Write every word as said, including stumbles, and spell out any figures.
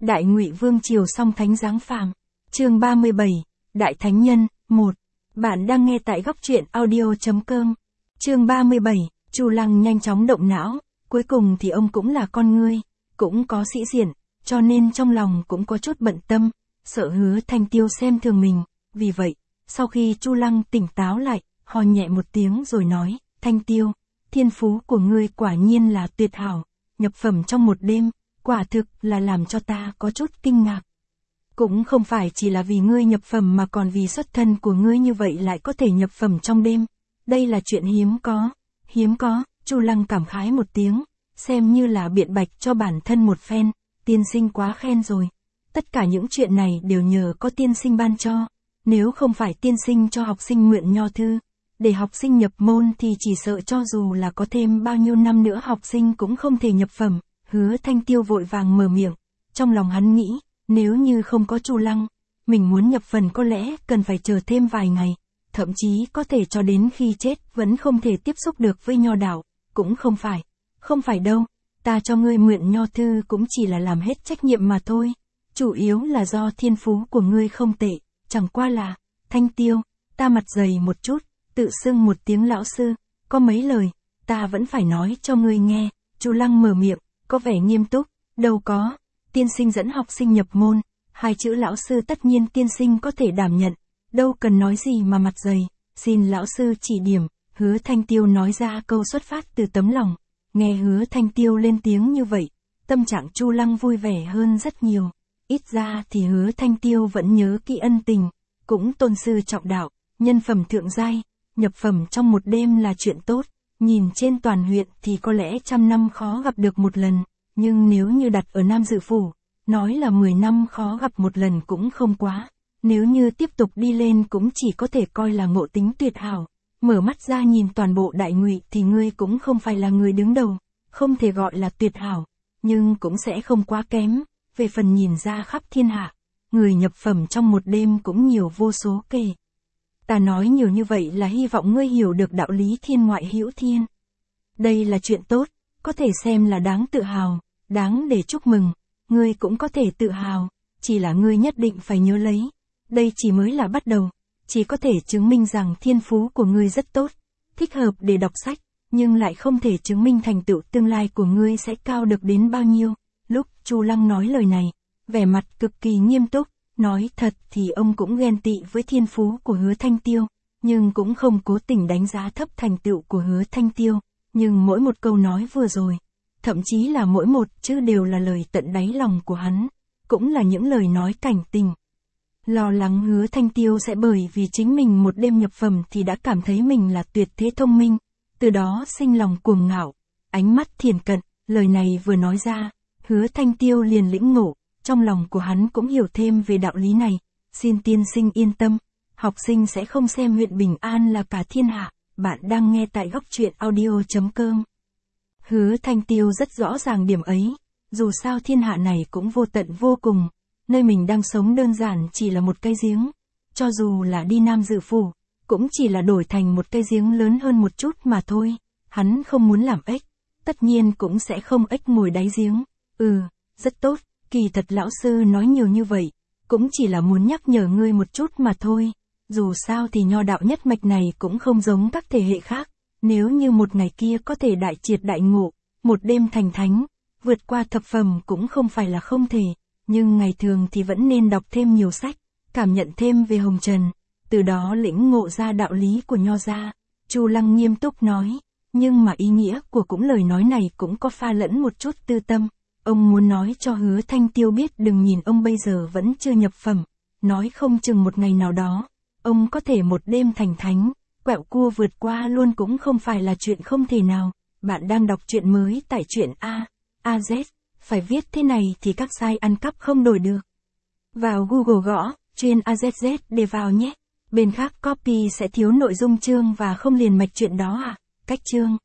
Đại Ngụy Vương triều song thánh giáng phàm. Chương ba mươi bảy, Đại Thánh Nhân, một. Bạn đang nghe tại góc truyện audio chấm com. Chương ba mươi bảy, Chu Lăng nhanh chóng động não, cuối cùng thì ông cũng là con ngươi, cũng có sĩ diện, cho nên trong lòng cũng có chút bận tâm, sợ Hứa Thanh Tiêu xem thường mình, vì vậy, sau khi Chu Lăng tỉnh táo lại, ho nhẹ một tiếng rồi nói, Thanh Tiêu, thiên phú của ngươi quả nhiên là tuyệt hảo, nhập phẩm trong một đêm, quả thực là làm cho ta có chút kinh ngạc. Cũng không phải chỉ là vì ngươi nhập phẩm mà còn vì xuất thân của ngươi như vậy lại có thể nhập phẩm trong đêm. Đây là chuyện hiếm có. Hiếm có, Chu Lăng cảm khái một tiếng, xem như là biện bạch cho bản thân một phen, tiên sinh quá khen rồi. Tất cả những chuyện này đều nhờ có tiên sinh ban cho. Nếu không phải tiên sinh cho học sinh nguyện nho thư, để học sinh nhập môn thì chỉ sợ cho dù là có thêm bao nhiêu năm nữa học sinh cũng không thể nhập phẩm. Hứa Thanh Tiêu vội vàng mở miệng, trong lòng hắn nghĩ, nếu như không có Chu Lăng, mình muốn nhập phần có lẽ cần phải chờ thêm vài ngày, thậm chí có thể cho đến khi chết vẫn không thể tiếp xúc được với nho đạo, cũng không phải, không phải đâu, ta cho ngươi nguyện nho thư cũng chỉ là làm hết trách nhiệm mà thôi, chủ yếu là do thiên phú của ngươi không tệ, chẳng qua là, Thanh Tiêu, ta mặt dày một chút, tự xưng một tiếng lão sư, có mấy lời, ta vẫn phải nói cho ngươi nghe. Chu Lăng mở miệng, có vẻ nghiêm túc, đâu có, tiên sinh dẫn học sinh nhập môn, hai chữ lão sư tất nhiên tiên sinh có thể đảm nhận, đâu cần nói gì mà mặt dày, xin lão sư chỉ điểm. Hứa Thanh Tiêu nói ra câu xuất phát từ tấm lòng, nghe Hứa Thanh Tiêu lên tiếng như vậy, tâm trạng Chu Lăng vui vẻ hơn rất nhiều, ít ra thì Hứa Thanh Tiêu vẫn nhớ kỹ ân tình, cũng tôn sư trọng đạo, nhân phẩm thượng giai, nhập phẩm trong một đêm là chuyện tốt. Nhìn trên toàn huyện thì có lẽ trăm năm khó gặp được một lần, nhưng nếu như đặt ở Nam Dự Phủ, nói là mười năm khó gặp một lần cũng không quá. Nếu như tiếp tục đi lên cũng chỉ có thể coi là ngộ tính tuyệt hảo. Mở mắt ra nhìn toàn bộ Đại Ngụy thì ngươi cũng không phải là người đứng đầu, không thể gọi là tuyệt hảo, nhưng cũng sẽ không quá kém. Về phần nhìn ra khắp thiên hạ, người nhập phẩm trong một đêm cũng nhiều vô số kể. Ta nói nhiều như vậy là hy vọng ngươi hiểu được đạo lý thiên ngoại hữu thiên. Đây là chuyện tốt, có thể xem là đáng tự hào, đáng để chúc mừng, ngươi cũng có thể tự hào, chỉ là ngươi nhất định phải nhớ lấy. Đây chỉ mới là bắt đầu, chỉ có thể chứng minh rằng thiên phú của ngươi rất tốt, thích hợp để đọc sách, nhưng lại không thể chứng minh thành tựu tương lai của ngươi sẽ cao được đến bao nhiêu. Lúc Chu Lăng nói lời này, vẻ mặt cực kỳ nghiêm túc. Nói thật thì ông cũng ghen tị với thiên phú của Hứa Thanh Tiêu, nhưng cũng không cố tình đánh giá thấp thành tựu của Hứa Thanh Tiêu, nhưng mỗi một câu nói vừa rồi, thậm chí là mỗi một chữ đều là lời tận đáy lòng của hắn, cũng là những lời nói cảnh tình. Lo lắng Hứa Thanh Tiêu sẽ bởi vì chính mình một đêm nhập phẩm thì đã cảm thấy mình là tuyệt thế thông minh, từ đó sinh lòng cuồng ngạo, ánh mắt thiền cận, lời này vừa nói ra, Hứa Thanh Tiêu liền lĩnh ngộ. Trong lòng của hắn cũng hiểu thêm về đạo lý này, xin tiên sinh yên tâm, học sinh sẽ không xem huyện Bình An là cả thiên hạ, bạn đang nghe tại góc truyện audio chấm com. Hứa Thanh Tiêu rất rõ ràng điểm ấy, dù sao thiên hạ này cũng vô tận vô cùng, nơi mình đang sống đơn giản chỉ là một cái giếng, cho dù là đi Nam Dự Phủ, cũng chỉ là đổi thành một cái giếng lớn hơn một chút mà thôi, hắn không muốn làm ếch, tất nhiên cũng sẽ không ếch ngồi đáy giếng, ừ, rất tốt. Kỳ thật lão sư nói nhiều như vậy, cũng chỉ là muốn nhắc nhở ngươi một chút mà thôi, dù sao thì nho đạo nhất mạch này cũng không giống các thể hệ khác, nếu như một ngày kia có thể đại triệt đại ngộ, một đêm thành thánh, vượt qua thập phẩm cũng không phải là không thể, nhưng ngày thường thì vẫn nên đọc thêm nhiều sách, cảm nhận thêm về hồng trần, từ đó lĩnh ngộ ra đạo lý của nho gia. Chu Lăng nghiêm túc nói, nhưng mà ý nghĩa của cũng lời nói này cũng có pha lẫn một chút tư tâm. Ông muốn nói cho Hứa Thanh Tiêu biết đừng nhìn ông bây giờ vẫn chưa nhập phẩm, nói không chừng một ngày nào đó, ông có thể một đêm thành thánh, quẹo cua vượt qua luôn cũng không phải là chuyện không thể nào. Bạn đang đọc truyện mới tại truyện A, a zét, phải viết thế này thì các site ăn cắp không đổi được. Vào Google gõ, truyện a zét zét để vào nhé, bên khác copy sẽ thiếu nội dung chương và không liền mạch chuyện đó à, cách chương.